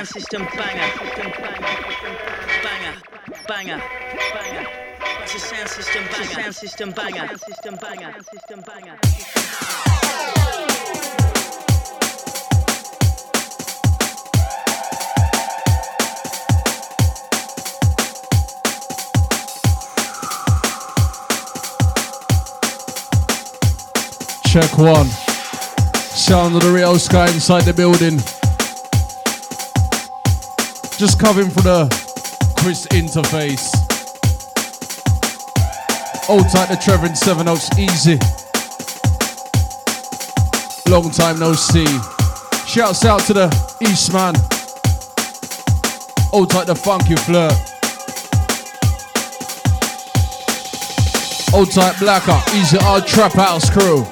sound system banger. Banger, banger, banger. It's a sound system banger. Sound system banger. System banger. System banger. Check one. Sound of the Rio Sky inside the building. Just covering for the Chris interface. Old tight to Trevor in Seven Oaks, easy. Long time no see. Shouts out to the Eastman. Old tight to Funky Flirt. Old tight Blacker, easy our Trap House crew.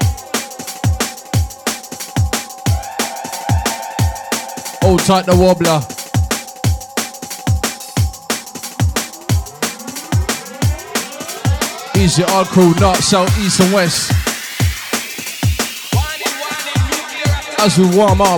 Old tight the Wobbler. Easy our crew, north, south, east and west. As we warm up.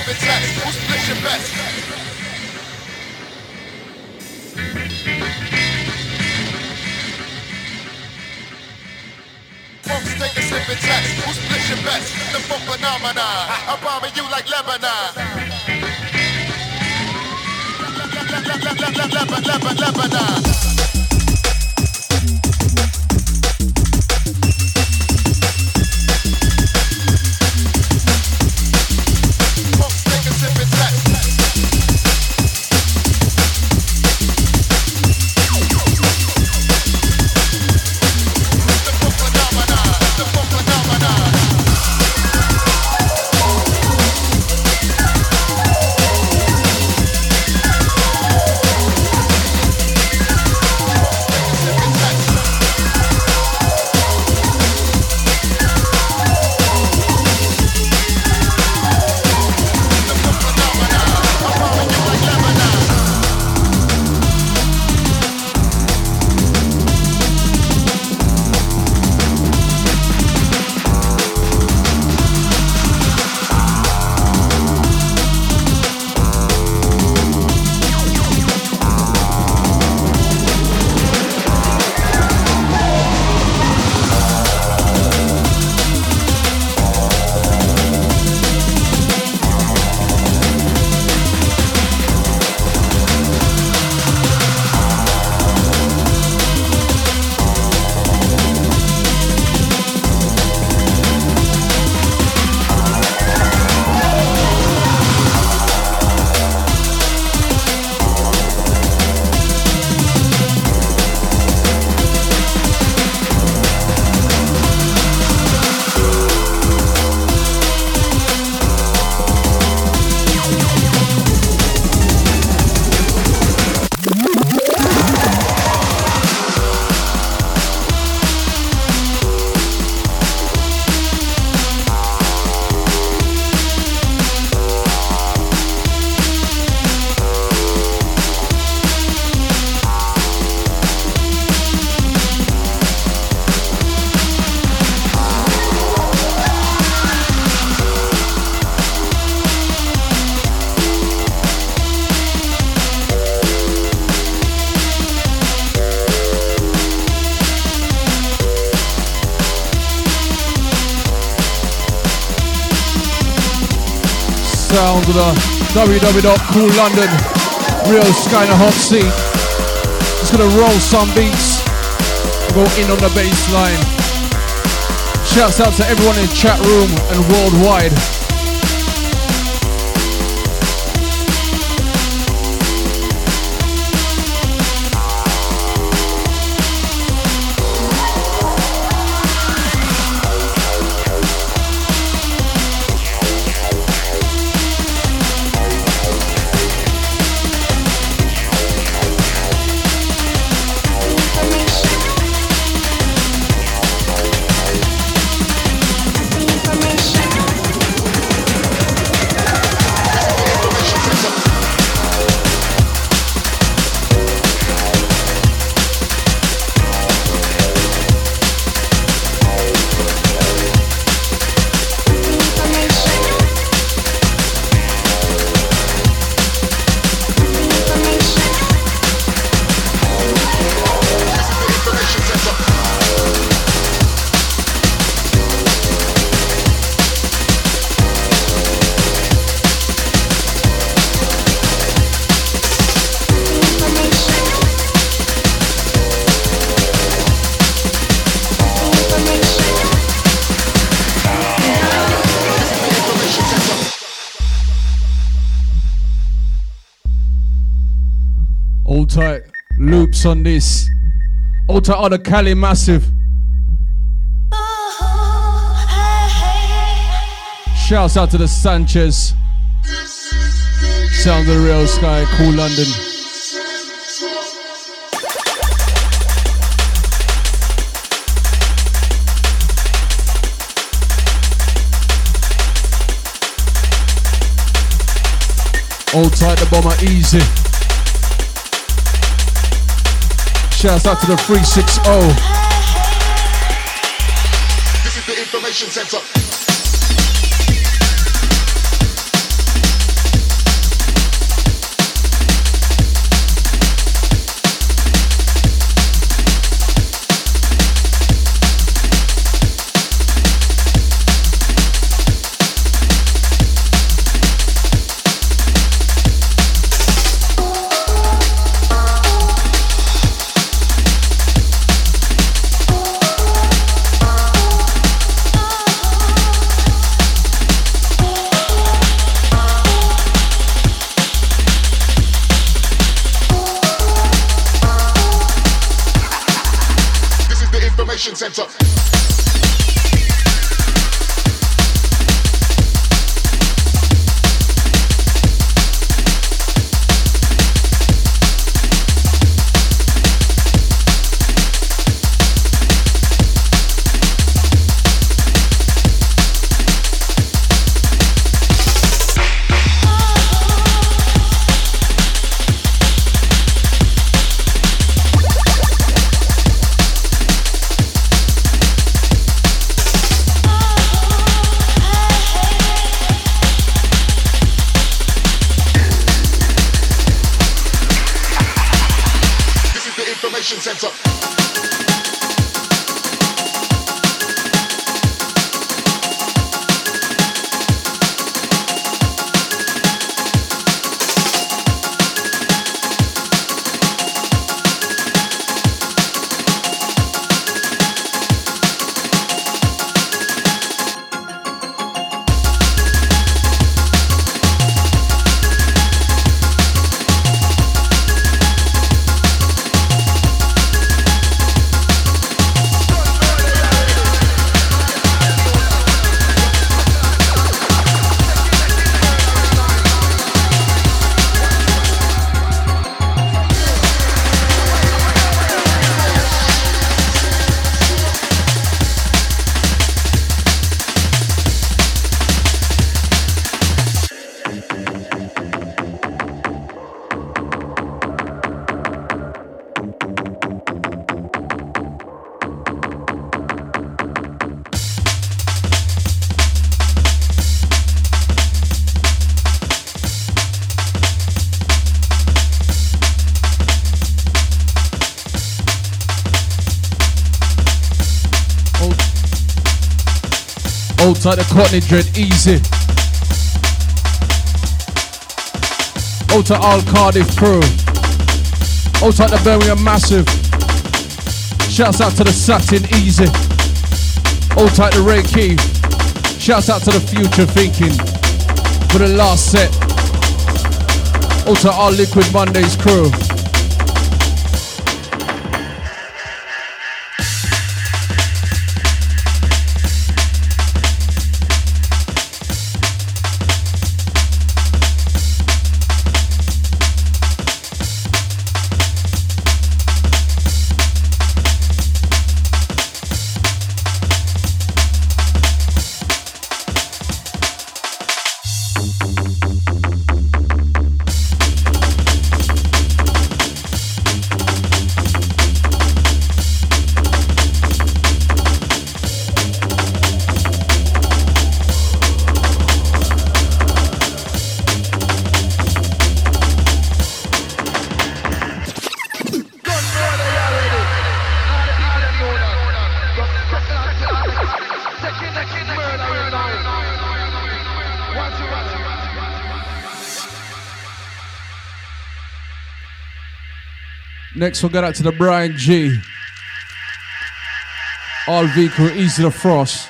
sipping text? Who splits your best? Folks take a sipping text. Who splits your best? The funk phenomenon. I'm bombing you like Lebanon. Lebanon. Sound of the www.coollondon Real Sky in a hot seat. Just gonna roll some beats, go in on the bass line. Shouts out to everyone in the chat room and worldwide. Hold tight, loops on this. Hold tight on the Cali Massive. Shouts out to the Sanchez. Sound of the Real Sky, Coollondon. Hold tight, the bomber, easy. Shouts out to the 360. This is the information center. information center. Center. Old type of Courtney Dread, easy. Old type all Cardiff crew. Old type the Birmingham Massive. Shouts out to the Satin, easy. Old type the Ray Keith. Shouts out to the Future Thinking for the last set. Old type all Liquid Mondays crew. Next we'll get out to the Brian G. All V crew, easy to frost.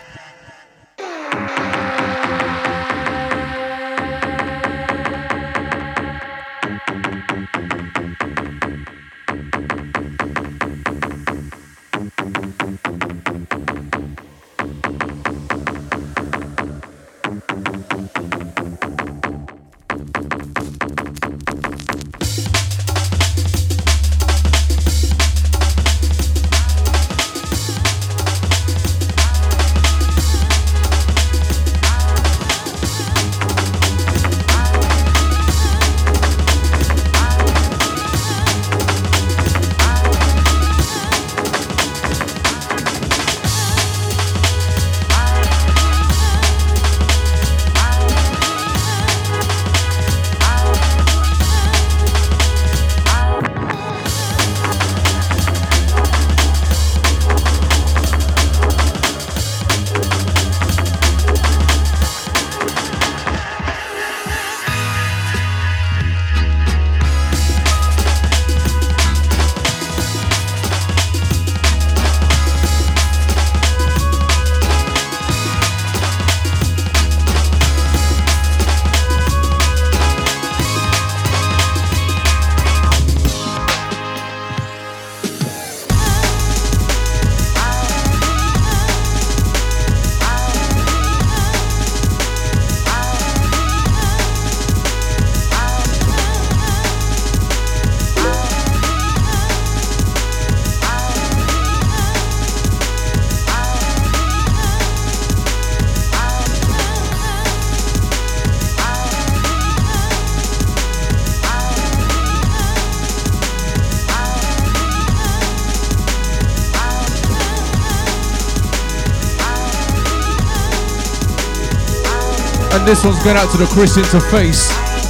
And this one's going out to the Chris Interface.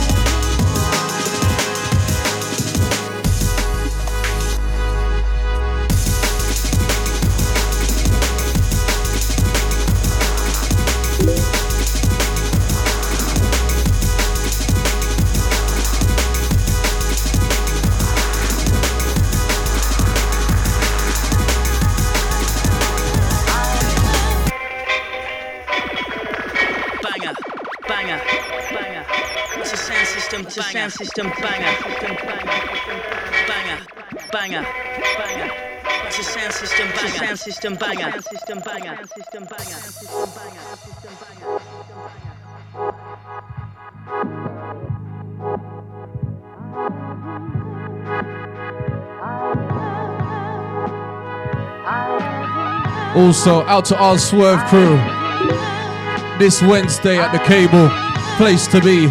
System banger, banger, banger, banger. It's a sound system banger, sound system banger, system banger, system banger, system banger, system banger. Also out to our Swerve crew this Wednesday at the Cable, place to be.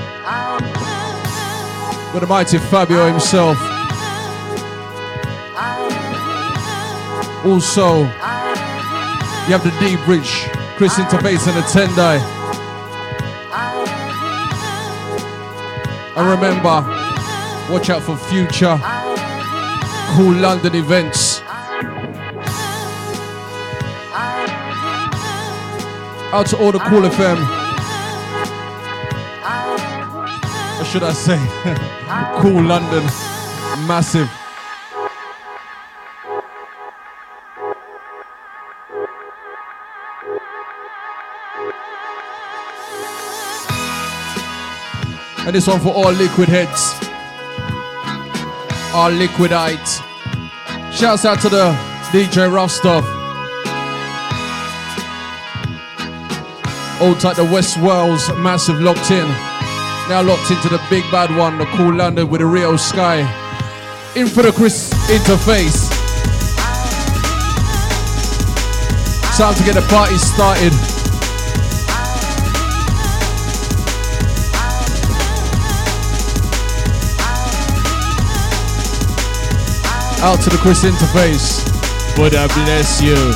With the mighty Fabio himself. Also, you have the D-Bridge, Chris Interface and the Tendai. And remember, watch out for future Cool London events. Out to all the Cool FM. Or should I say, Cool London, massive. And this one for all liquid heads, all liquidites. Shouts out to the DJ Rough Stuff. Old type the West Wales, massive locked in. Now locked into the big bad one, the Cool London with the Rio Sky. In for the Chris Interface. Time to get the party started. Out to the Chris Interface. Would I bless you?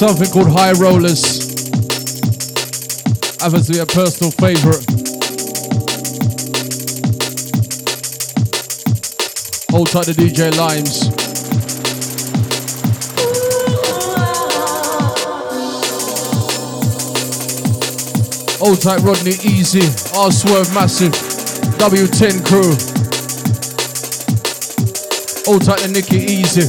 something called High Rollers. Happens to be a personal favourite. Hold tight to DJ Limes. Hold tight Rodney Easy. R Swerve Massive. W10 crew. Hold tight to Nicky Easy.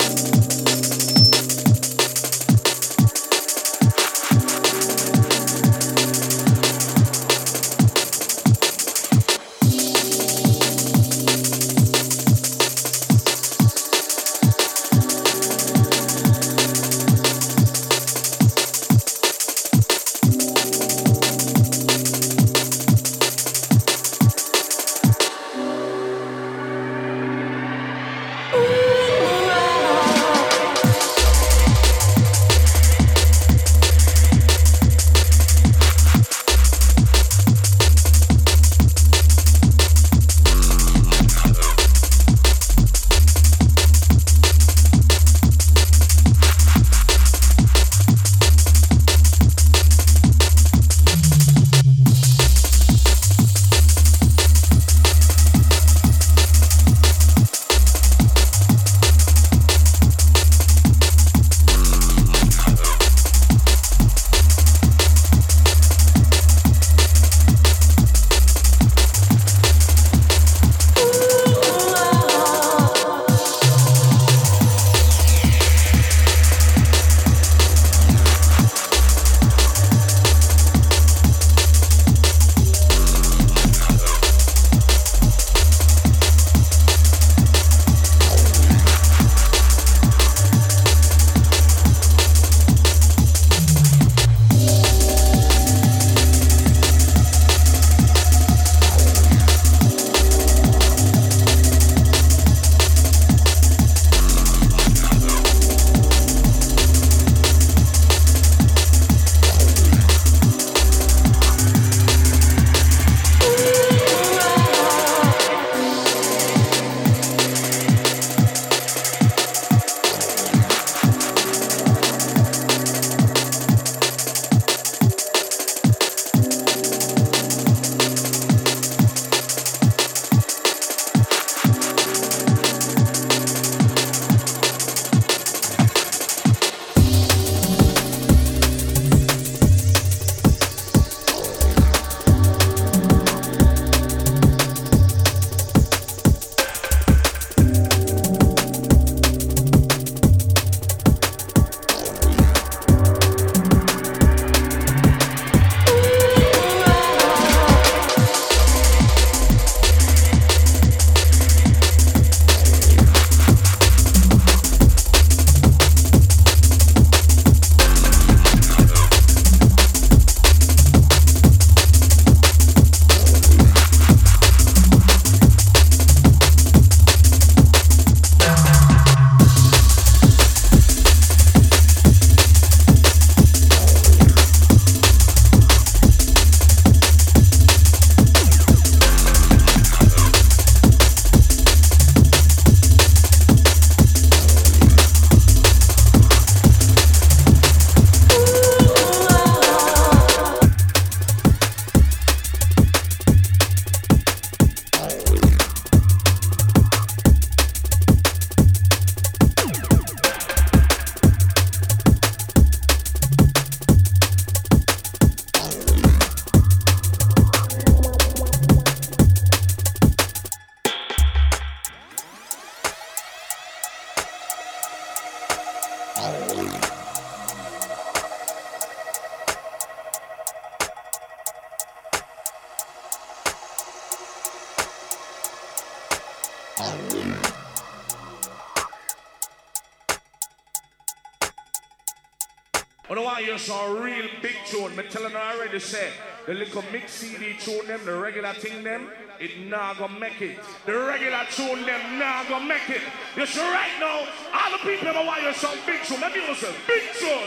I don't want to hear some real big tune. I'm telling you already, say, the little mix CD tune them, the regular thing them, it not gonna make it. The regular tune them not gonna make it. You see right now, all the people ever want to hear some big tune. Let me hear some big tune.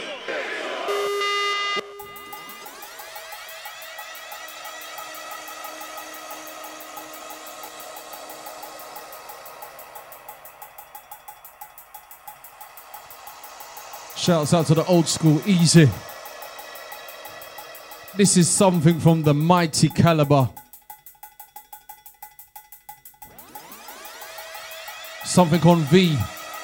Shouts out to the old school Easy. This is something from the mighty Caliber. Something on V.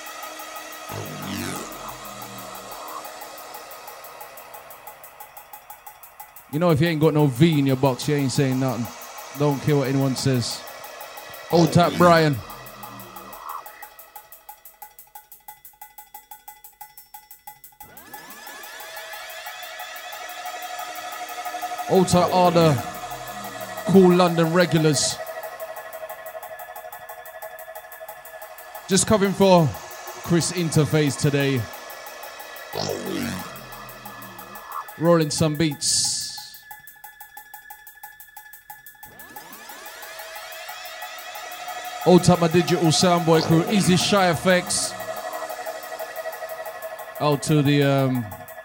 You know, if you ain't got no V in your box, you ain't saying nothing. Don't care what anyone says. Old tap Brian. Old tap are the cool London regulars. Just covering for Chris Interface today. Rolling some beats. Old time my digital soundboy crew, Easy Shy Effects. Out to the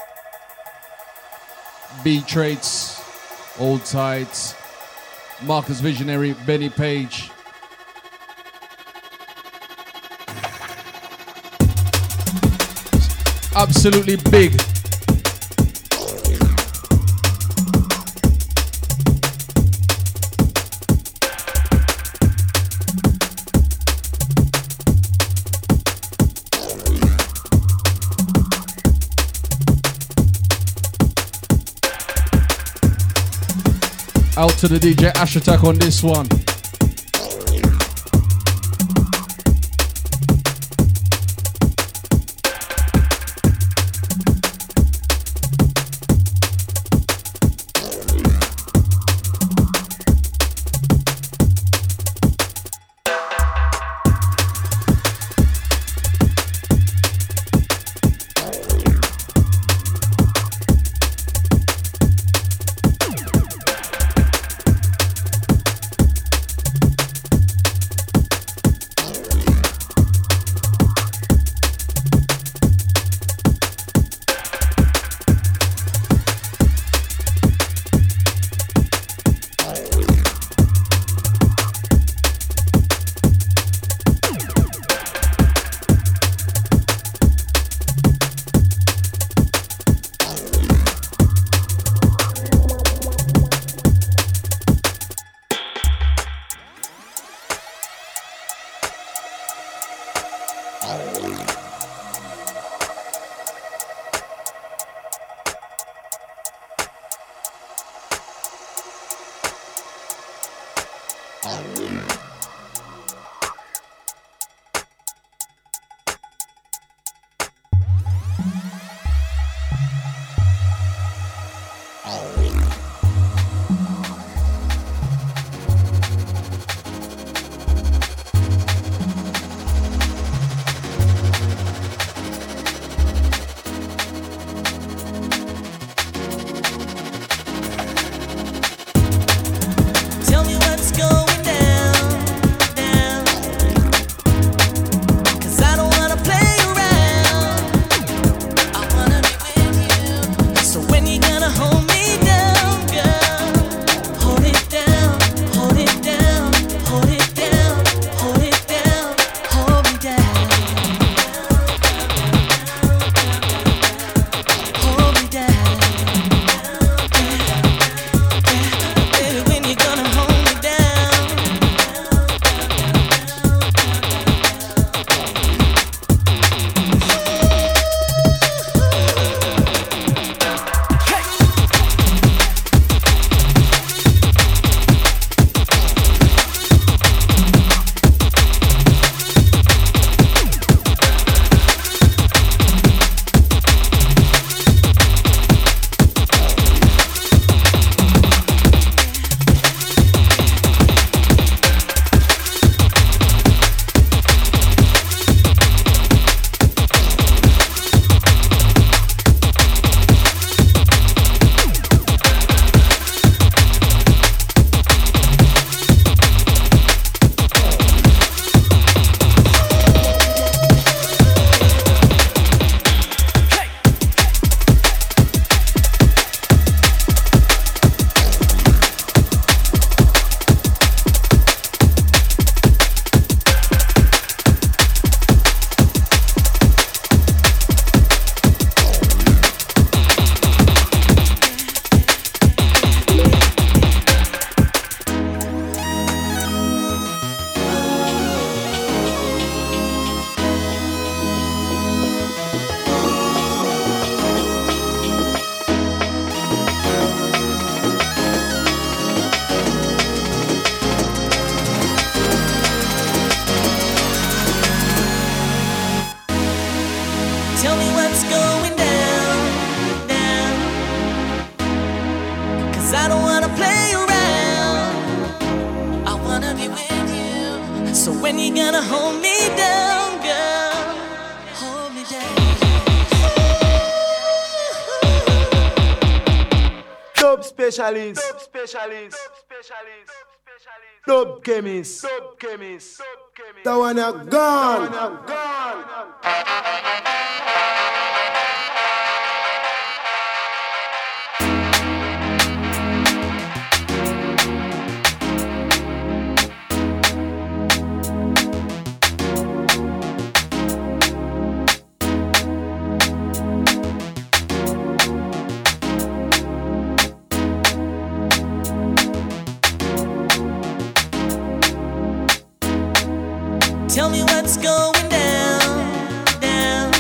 B Traits, Old Tights, Marcus Visionary, Benny Page. Absolutely big. Out to the DJ Ash Attack on this one. me what's going down, down. 'Cause I don't wanna play around. I wanna be with you. So when you gonna hold me down, girl? Hold me down. Dub specialist, dub specialist, specialist, specialist. Dub chemist, dub chemist, dub chemist. That one a gone, gone. Tell me what's going down, down.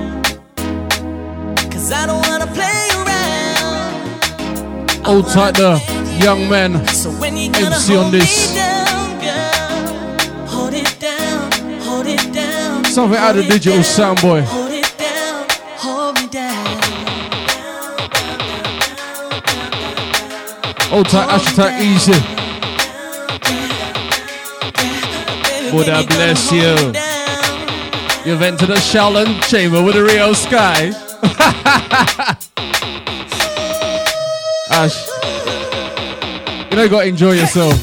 'Cause I don't wanna play around. Hold tight there, young man. So when you gonna MC on hold this. me down, girl? Hold it down, hold it down. Something out of digital sound boy. Hold it down, hold me down. Hold tight, hashtag easy. Buddha bless you. You've entered the Shaolin chamber with a real sky. Ash, you know you gotta enjoy yourself.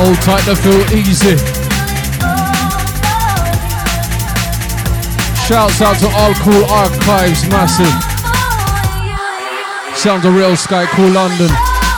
Hold tight to feel easy. Shouts out to all Cool Archives, massive. Sounds of Real Sky, Cool London.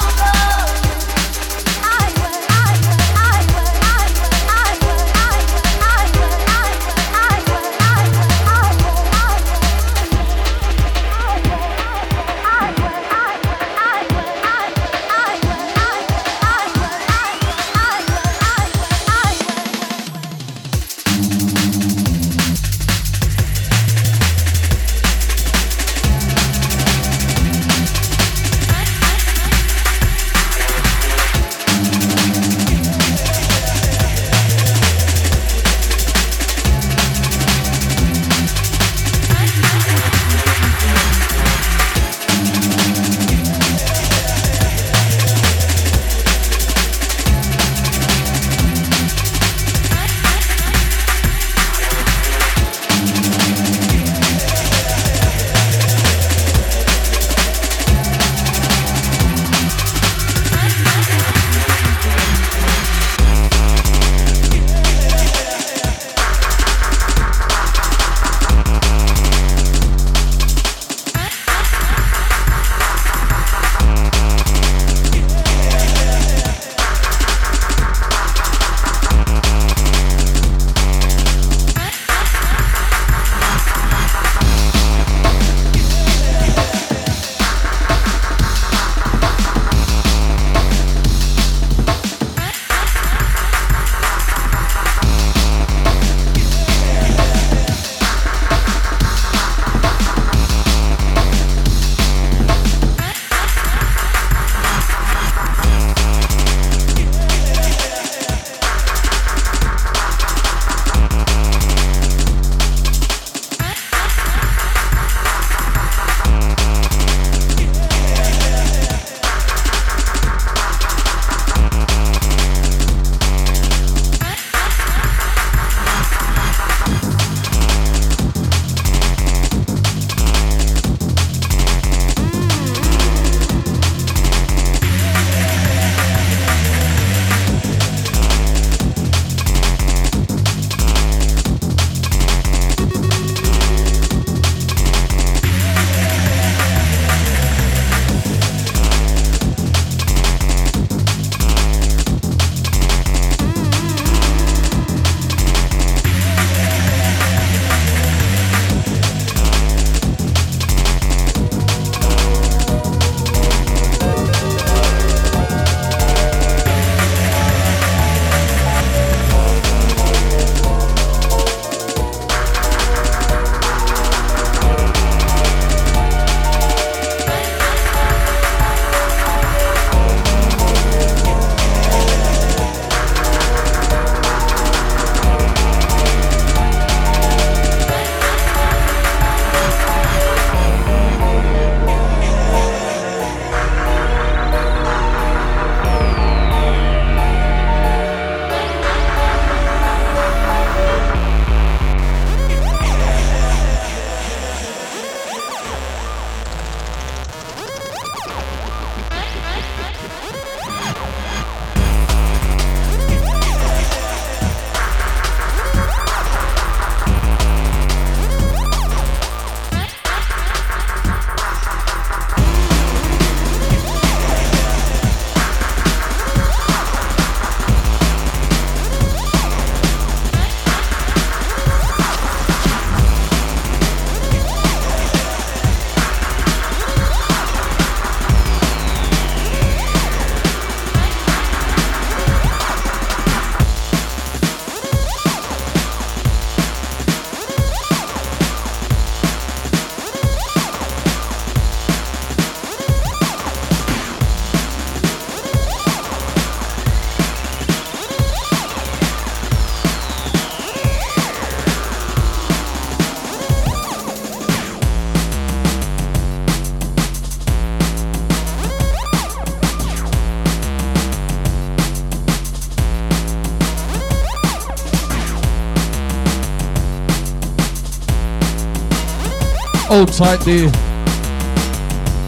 Hold tight there.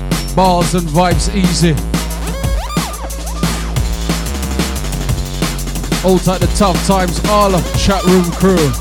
Bars and vibes easy. Out at the tough times, all chat room crew.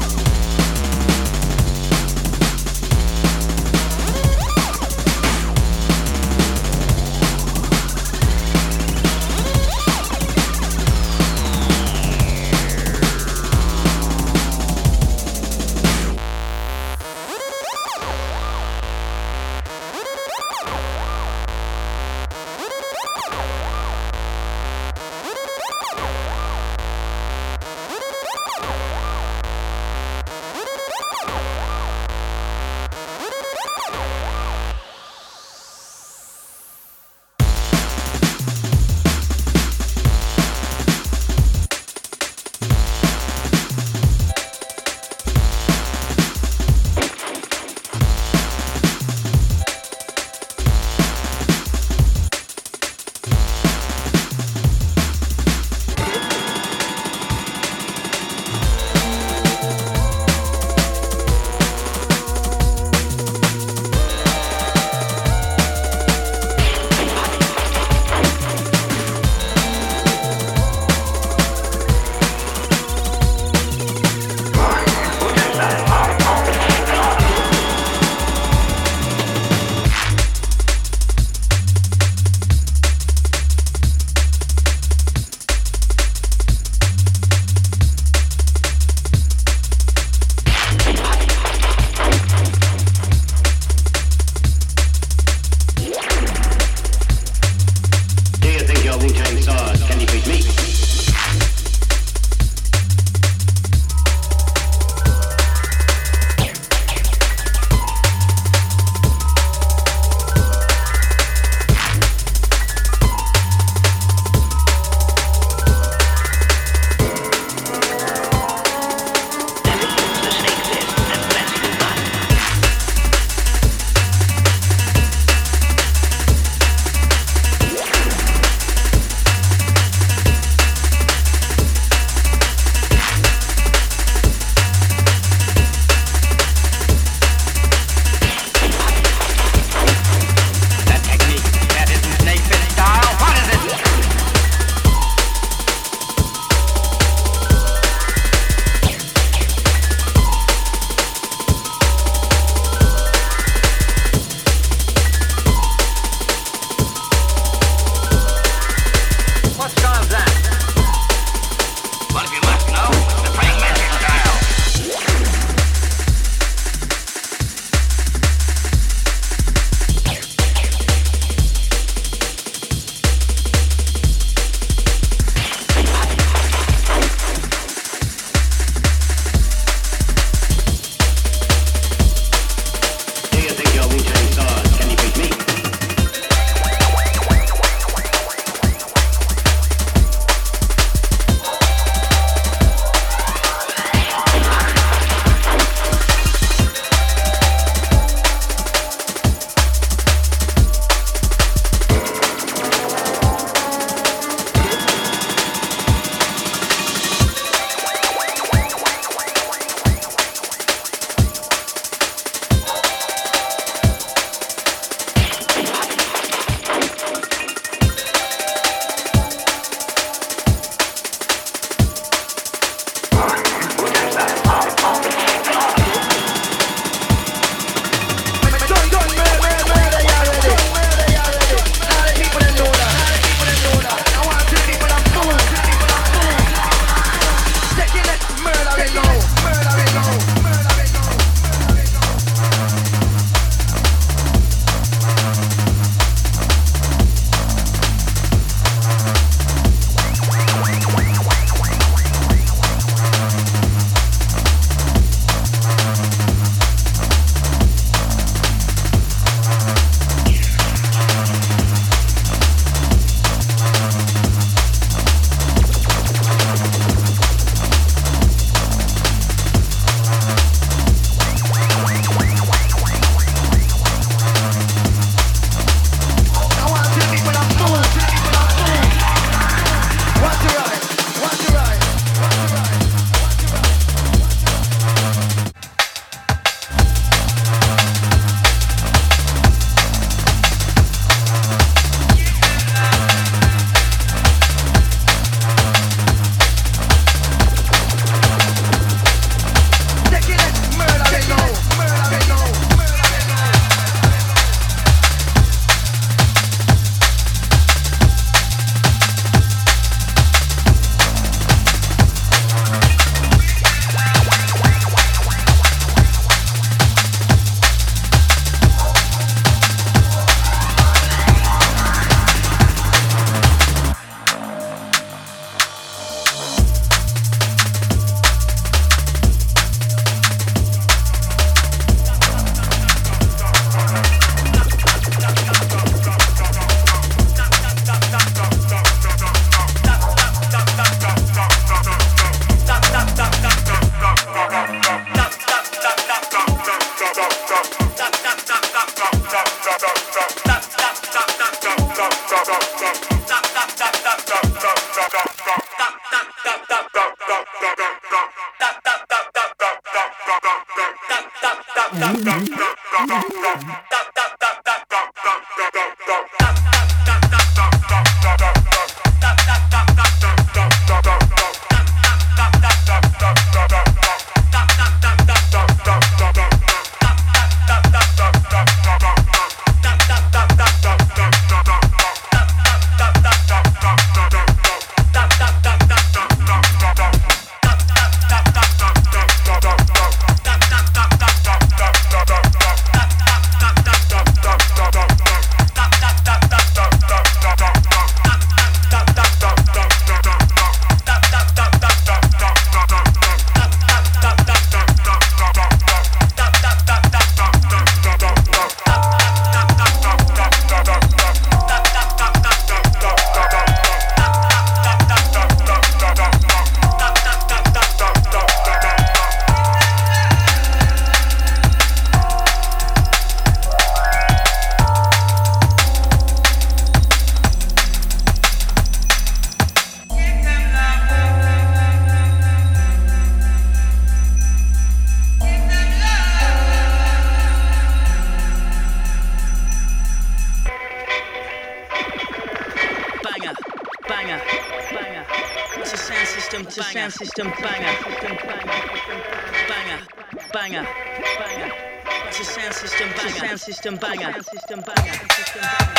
System banger, banger, banger, banger. It's a sound system banger, sound system banger, system banger, system banger.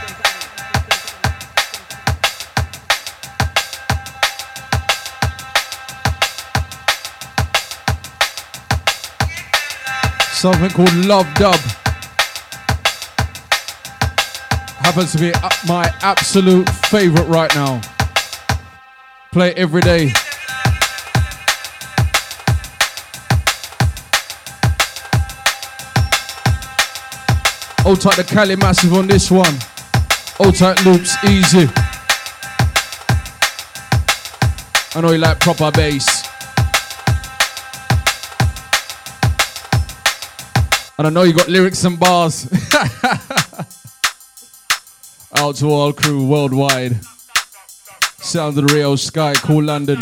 Something called Love Dub. Happens to be my absolute favorite right now. Play it every day. Hold tight the Cali Massive on this one. Hold tight Loops, easy. I know you like proper bass. And I know you got lyrics and bars. Out to all crew worldwide. Sound of the Rio Sky, Cool London.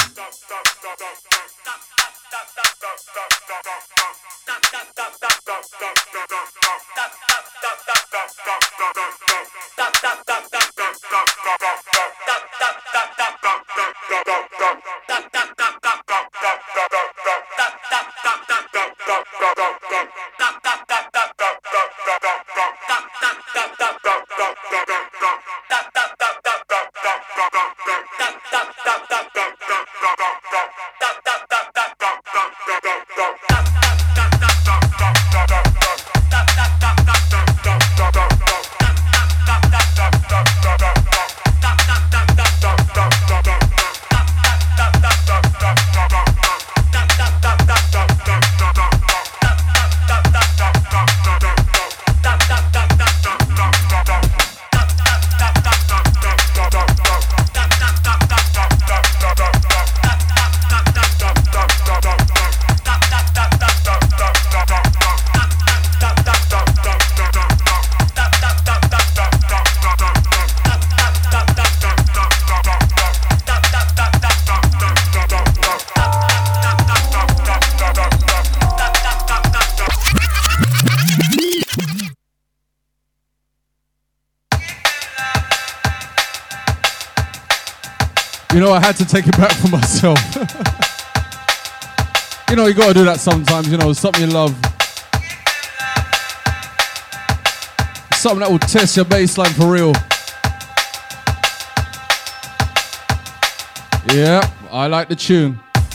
You know, I had to take it back for myself. You know, you gotta do that sometimes, you know, something you love. Something that will test your bassline for real. Yeah, I like the tune.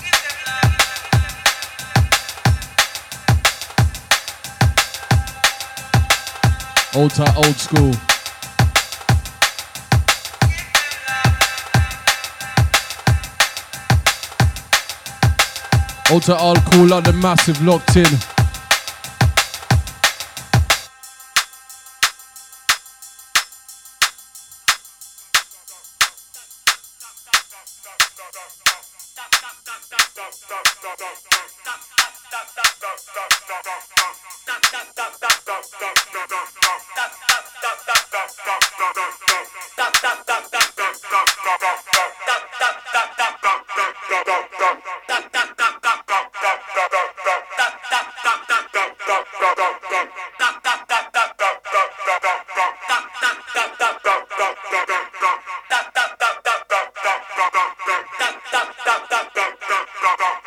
Old tight, old school. Old tight, all Cool London Massive locked in.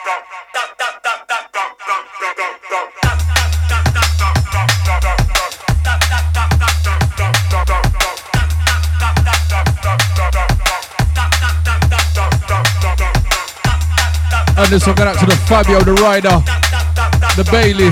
And this one going out to the Fabio, the Rider, the Bailey.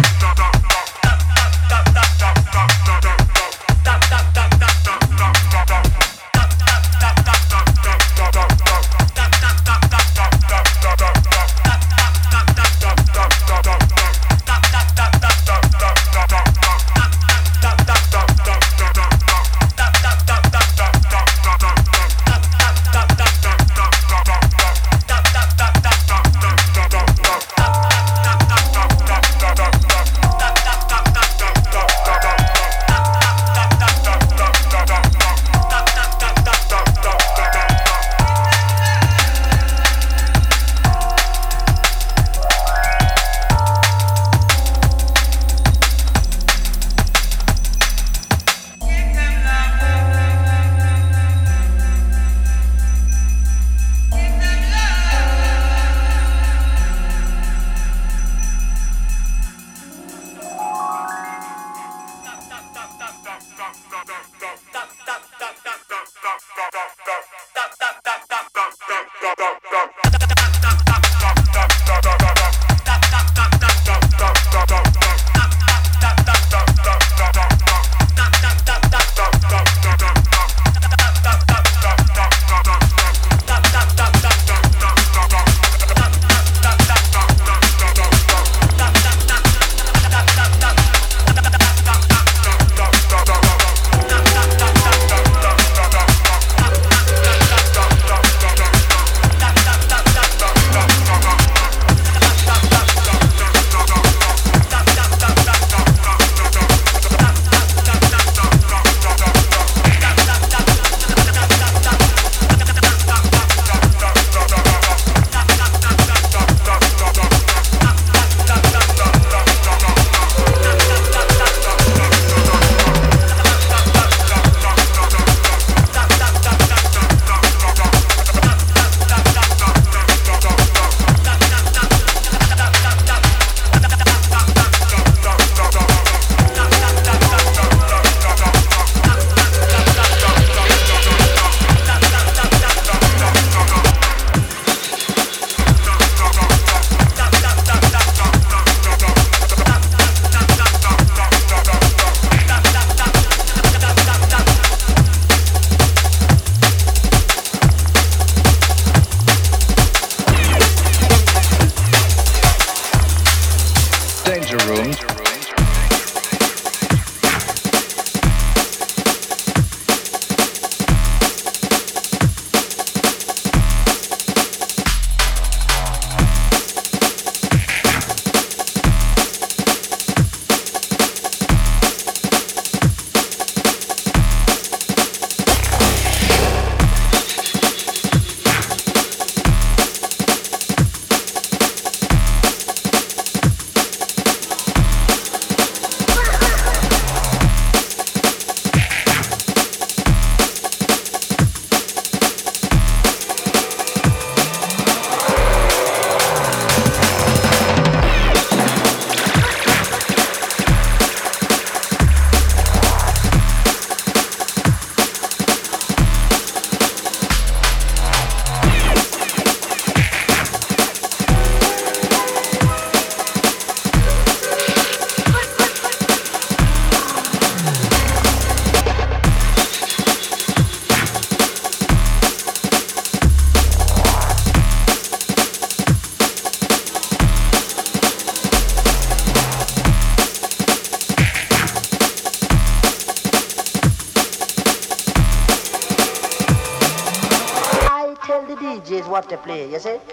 DJs what to play, you see?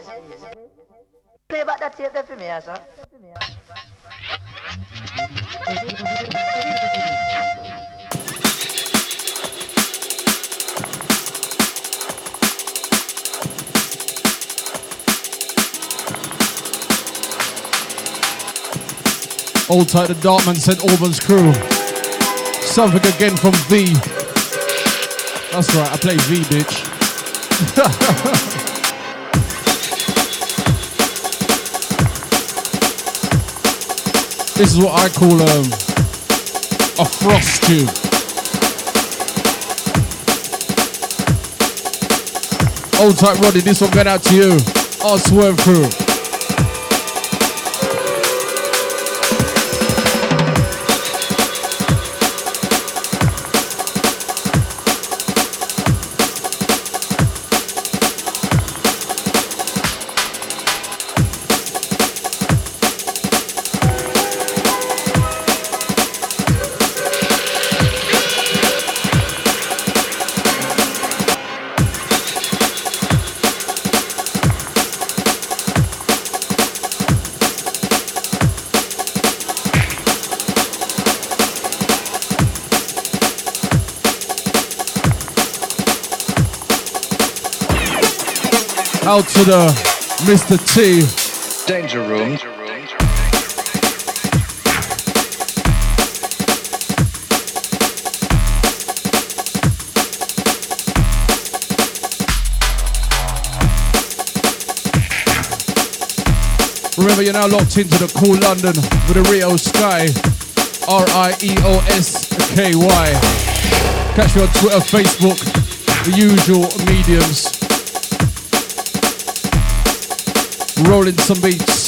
Play back that tape there for me, sir. Old tight to Dartman, St. Albans crew. Something again from V. That's right, I play V, bitch. This is what I call a frost tube. Old type Roddy, this one going out to you. I'll swerve through. Out to the Mr. T. Danger Room. Remember, you're now locked into the Cool London with the Rio Sky. RIEOSKY. Catch me on Twitter, Facebook, the usual mediums. Rolling some beats.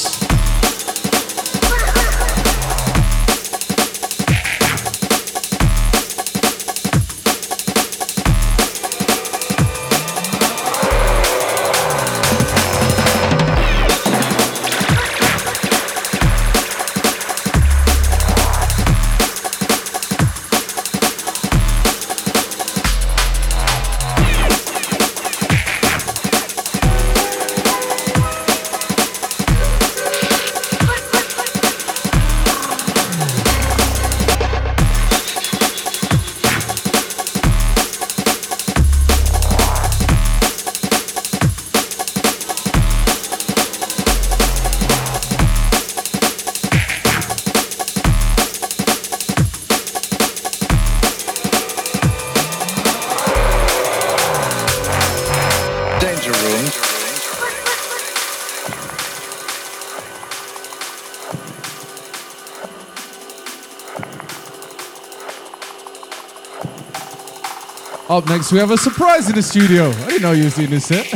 Up next, we have a surprise in the studio. I didn't know you was doing this set.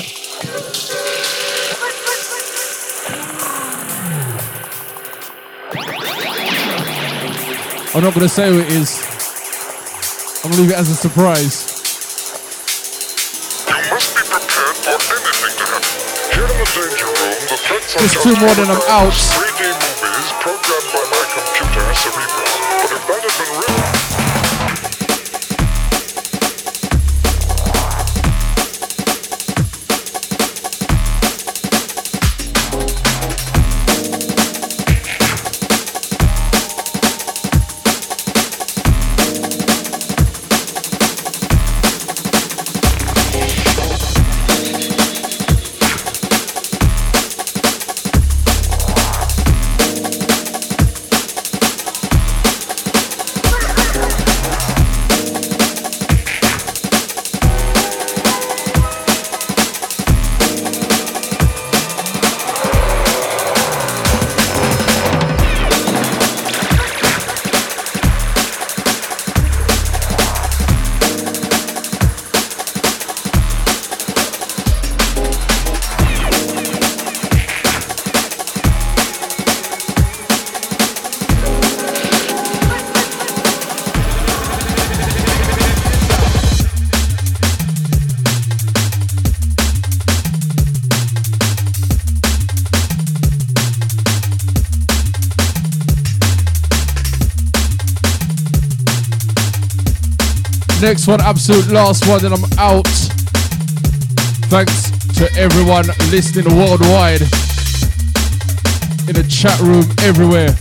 I'm not going to say who it is. I'm going to leave it as a surprise. You must be prepared for anything to happen. Here in the Danger Room, the threats are just 2 more than I'm out. 3D movies programmed by my computer, Cerebral. But if that had been real... Next one, absolute last one, and I'm out. Thanks to everyone listening worldwide, in the chat room, everywhere.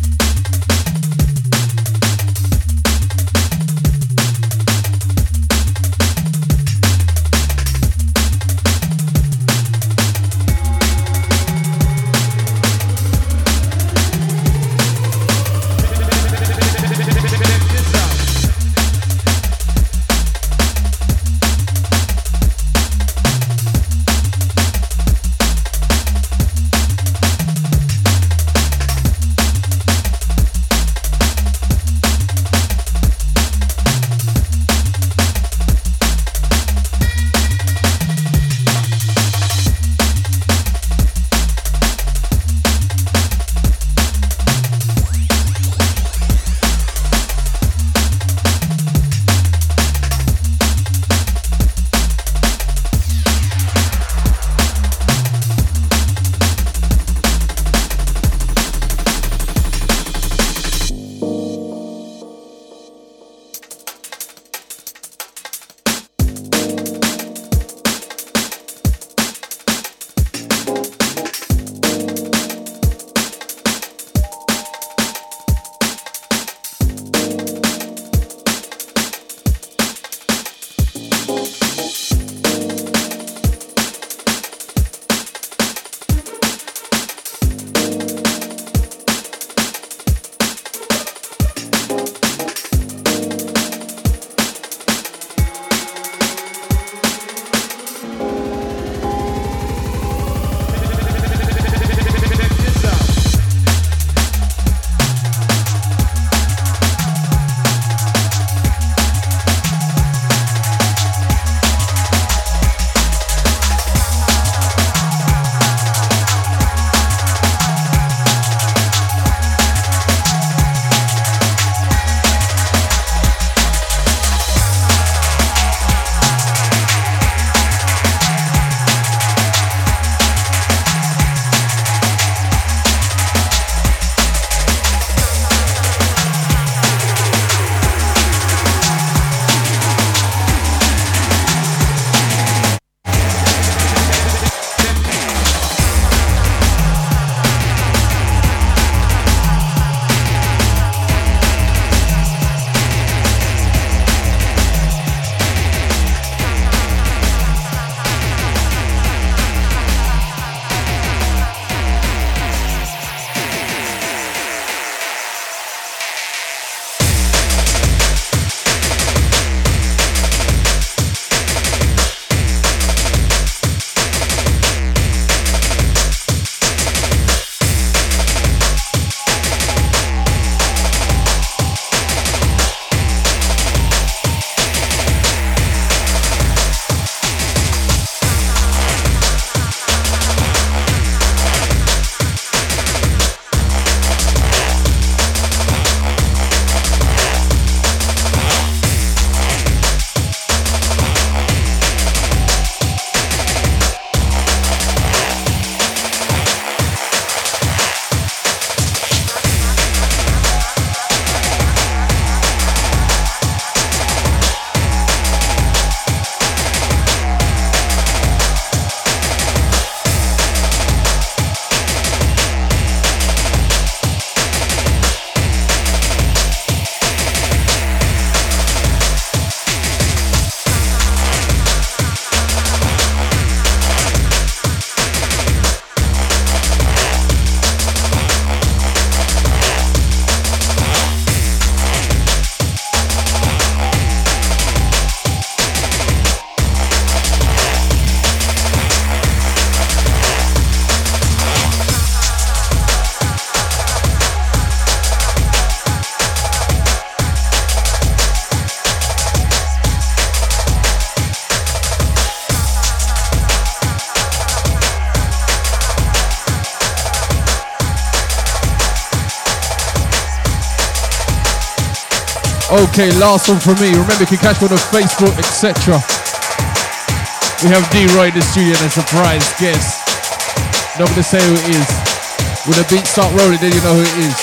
Okay, last one from me. Remember, you can catch me on Facebook, etc. We have D-Roy in the studio and a surprise guest. Not gonna say who it is. When the beats start rolling, then you know who it is.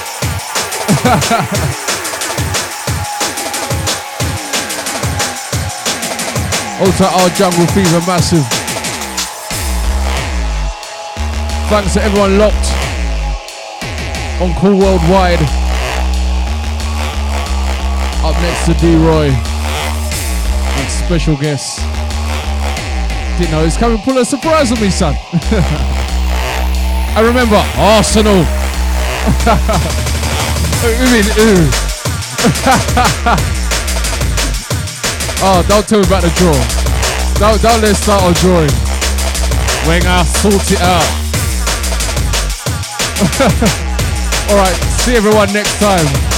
Also, our Jungle Fever, massive. Thanks to everyone locked on Cool Worldwide. Up next to D-Roy and special guest. Didn't know he's coming, pull a surprise on me, son. I remember Arsenal. Oh, don't tell me about the draw. Don't let's start on drawing. Wenger, sort it out. Alright, see everyone next time.